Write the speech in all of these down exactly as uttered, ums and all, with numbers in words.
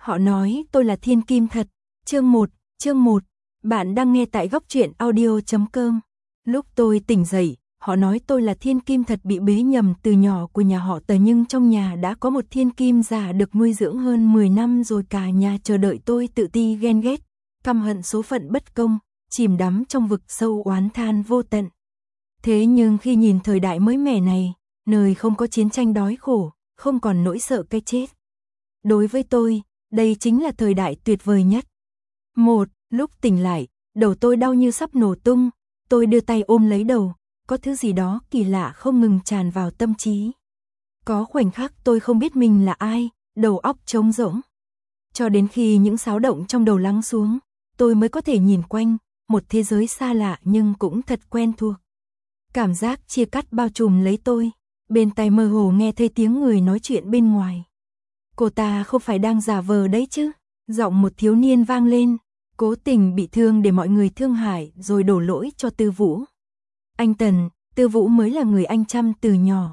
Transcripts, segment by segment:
Họ nói tôi là thiên kim thật. Chương một, chương một. Bạn đang nghe tại góc truyện audio chấm com. Lúc tôi tỉnh dậy, họ nói tôi là thiên kim thật bị bế nhầm từ nhỏ của nhà họ Tờ, nhưng trong nhà đã có một thiên kim già được nuôi dưỡng hơn mười năm rồi, cả nhà chờ đợi tôi, tự ti ghen ghét, căm hận số phận bất công, chìm đắm trong vực sâu oán than vô tận. Thế nhưng khi nhìn thời đại mới mẻ này, nơi không có chiến tranh đói khổ, không còn nỗi sợ cái chết, đối với tôi, đây chính là thời đại tuyệt vời nhất. Một, lúc tỉnh lại, đầu tôi đau như sắp nổ tung, tôi đưa tay ôm lấy đầu, có thứ gì đó kỳ lạ không ngừng tràn vào tâm trí. Có khoảnh khắc tôi không biết mình là ai, đầu óc trống rỗng. Cho đến khi những xáo động trong đầu lắng xuống, tôi mới có thể nhìn quanh, một thế giới xa lạ nhưng cũng thật quen thuộc. Cảm giác chia cắt bao trùm lấy tôi, bên tai mơ hồ nghe thấy tiếng người nói chuyện bên ngoài. Cô ta không phải đang giả vờ đấy chứ? Giọng một thiếu niên vang lên, cố tình bị thương để mọi người thương hại rồi đổ lỗi cho Tư Vũ. Anh Tần, Tư Vũ mới là người anh chăm từ nhỏ.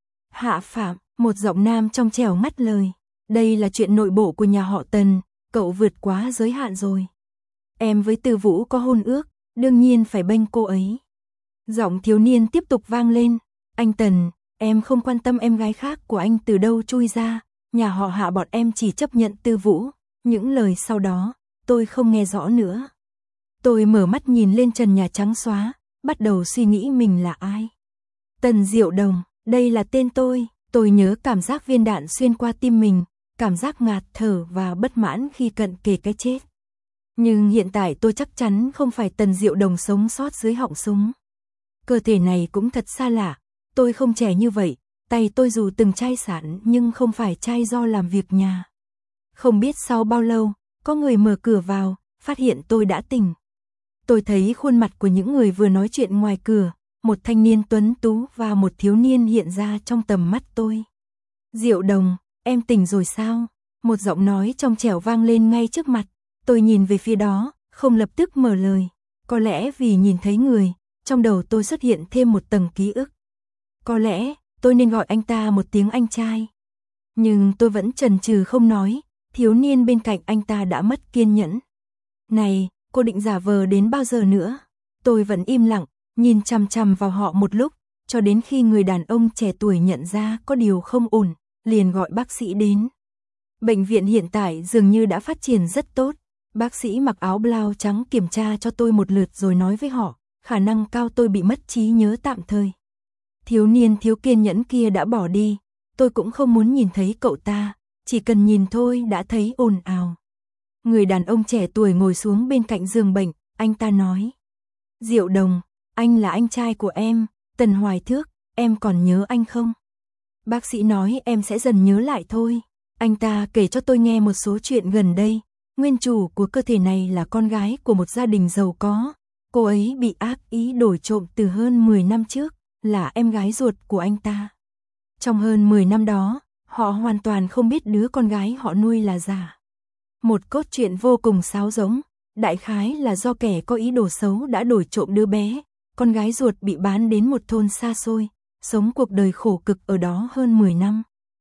Hạ Phạm, một giọng nam trong trẻo ngắt lời. Đây là chuyện nội bộ của nhà họ Tần, cậu vượt quá giới hạn rồi. Em với Tư Vũ có hôn ước, đương nhiên phải bênh cô ấy. Giọng thiếu niên tiếp tục vang lên. Anh Tần, em không quan tâm em gái khác của anh từ đâu chui ra, nhà họ Hạ bọn em chỉ chấp nhận Tư Vũ. Những lời sau đó, tôi không nghe rõ nữa. Tôi mở mắt nhìn lên trần nhà trắng xóa, bắt đầu suy nghĩ mình là ai. Tần Diệu Đồng, đây là tên tôi. Tôi nhớ cảm giác viên đạn xuyên qua tim mình, cảm giác ngạt thở và bất mãn khi cận kề cái chết. Nhưng hiện tại tôi chắc chắn không phải Tần Diệu Đồng sống sót dưới họng súng. Cơ thể này cũng thật xa lạ, tôi không trẻ như vậy, tay tôi dù từng chai sẵn nhưng không phải chai do làm việc nhà. Không biết sau bao lâu, có người mở cửa vào, phát hiện tôi đã tỉnh. Tôi thấy khuôn mặt của những người vừa nói chuyện ngoài cửa, một thanh niên tuấn tú và một thiếu niên hiện ra trong tầm mắt tôi. Diệu Đồng, em tỉnh rồi sao? Một giọng nói trong trẻo vang lên ngay trước mặt. Tôi nhìn về phía đó, không lập tức mở lời. Có lẽ vì nhìn thấy người, trong đầu tôi xuất hiện thêm một tầng ký ức. Có lẽ, tôi nên gọi anh ta một tiếng anh trai. Nhưng tôi vẫn chần chừ không nói, thiếu niên bên cạnh anh ta đã mất kiên nhẫn. Này, cô định giả vờ đến bao giờ nữa? Tôi vẫn im lặng, nhìn chằm chằm vào họ một lúc, cho đến khi người đàn ông trẻ tuổi nhận ra có điều không ổn, liền gọi bác sĩ đến. Bệnh viện hiện tại dường như đã phát triển rất tốt. Bác sĩ mặc áo blau trắng kiểm tra cho tôi một lượt rồi nói với họ, khả năng cao tôi bị mất trí nhớ tạm thời. Thiếu niên thiếu kiên nhẫn kia đã bỏ đi, tôi cũng không muốn nhìn thấy cậu ta, chỉ cần nhìn thôi đã thấy ồn ào. Người đàn ông trẻ tuổi ngồi xuống bên cạnh giường bệnh, anh ta nói. Diệu Đồng, anh là anh trai của em, Tần Hoài Thước, em còn nhớ anh không? Bác sĩ nói em sẽ dần nhớ lại thôi. Anh ta kể cho tôi nghe một số chuyện gần đây. Nguyên chủ của cơ thể này là con gái của một gia đình giàu có. Cô ấy bị ác ý đổi trộm từ hơn mười năm trước, là em gái ruột của anh ta. Trong hơn mười năm đó, họ hoàn toàn không biết đứa con gái họ nuôi là giả. Một cốt truyện vô cùng sáo rỗng, đại khái là do kẻ có ý đồ xấu đã đổi trộm đứa bé, con gái ruột bị bán đến một thôn xa xôi, sống cuộc đời khổ cực ở đó hơn mười năm.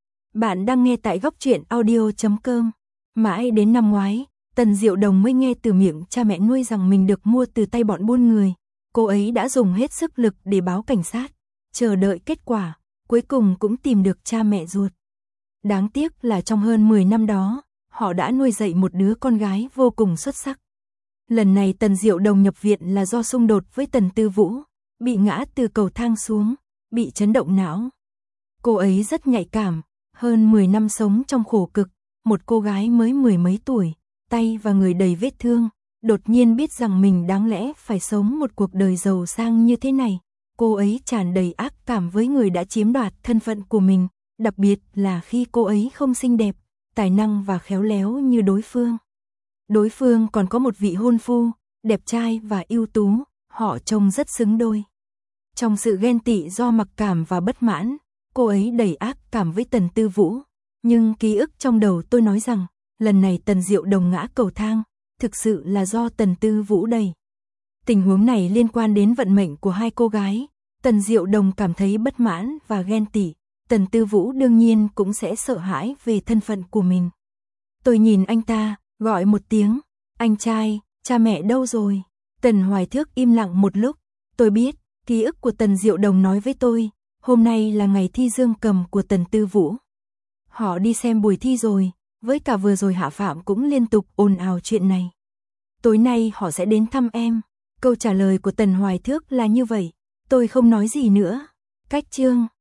Bạn đang nghe tại góc truyện audio chấm com. Mãi đến năm ngoái, Tần Diệu Đồng mới nghe từ miệng cha mẹ nuôi rằng mình được mua từ tay bọn buôn người. Cô ấy đã dùng hết sức lực để báo cảnh sát, chờ đợi kết quả, cuối cùng cũng tìm được cha mẹ ruột. Đáng tiếc là trong hơn mười năm đó, họ đã nuôi dạy một đứa con gái vô cùng xuất sắc. Lần này Tần Diệu Đồng nhập viện là do xung đột với Tần Tư Vũ, bị ngã từ cầu thang xuống, bị chấn động não. Cô ấy rất nhạy cảm, hơn mười năm sống trong khổ cực, một cô gái mới mười mấy tuổi, tay và người đầy vết thương, đột nhiên biết rằng mình đáng lẽ phải sống một cuộc đời giàu sang như thế này. Cô ấy tràn đầy ác cảm với người đã chiếm đoạt thân phận của mình, đặc biệt là khi cô ấy không xinh đẹp, tài năng và khéo léo như đối phương. Đối phương còn có một vị hôn phu, đẹp trai và ưu tú, họ trông rất xứng đôi. Trong sự ghen tị do mặc cảm và bất mãn, cô ấy đầy ác cảm với Tần Tư Vũ. Nhưng ký ức trong đầu tôi nói rằng, lần này Tần Diệu Đồng ngã cầu thang, thực sự là do Tần Tư Vũ đẩy. Tình huống này liên quan đến vận mệnh của hai cô gái. Tần Diệu Đồng cảm thấy bất mãn và ghen tị, Tần Tư Vũ đương nhiên cũng sẽ sợ hãi về thân phận của mình. Tôi nhìn anh ta, gọi một tiếng, anh trai, cha mẹ đâu rồi? Tần Hoài Thước im lặng một lúc, tôi biết, ký ức của Tần Diệu Đồng nói với tôi, hôm nay là ngày thi dương cầm của Tần Tư Vũ. Họ đi xem buổi thi rồi, với cả vừa rồi Hạ Phạm cũng liên tục ồn ào chuyện này. Tối nay họ sẽ đến thăm em. Câu trả lời của Tần Hoài Thước là như vậy, tôi không nói gì nữa. Cách chương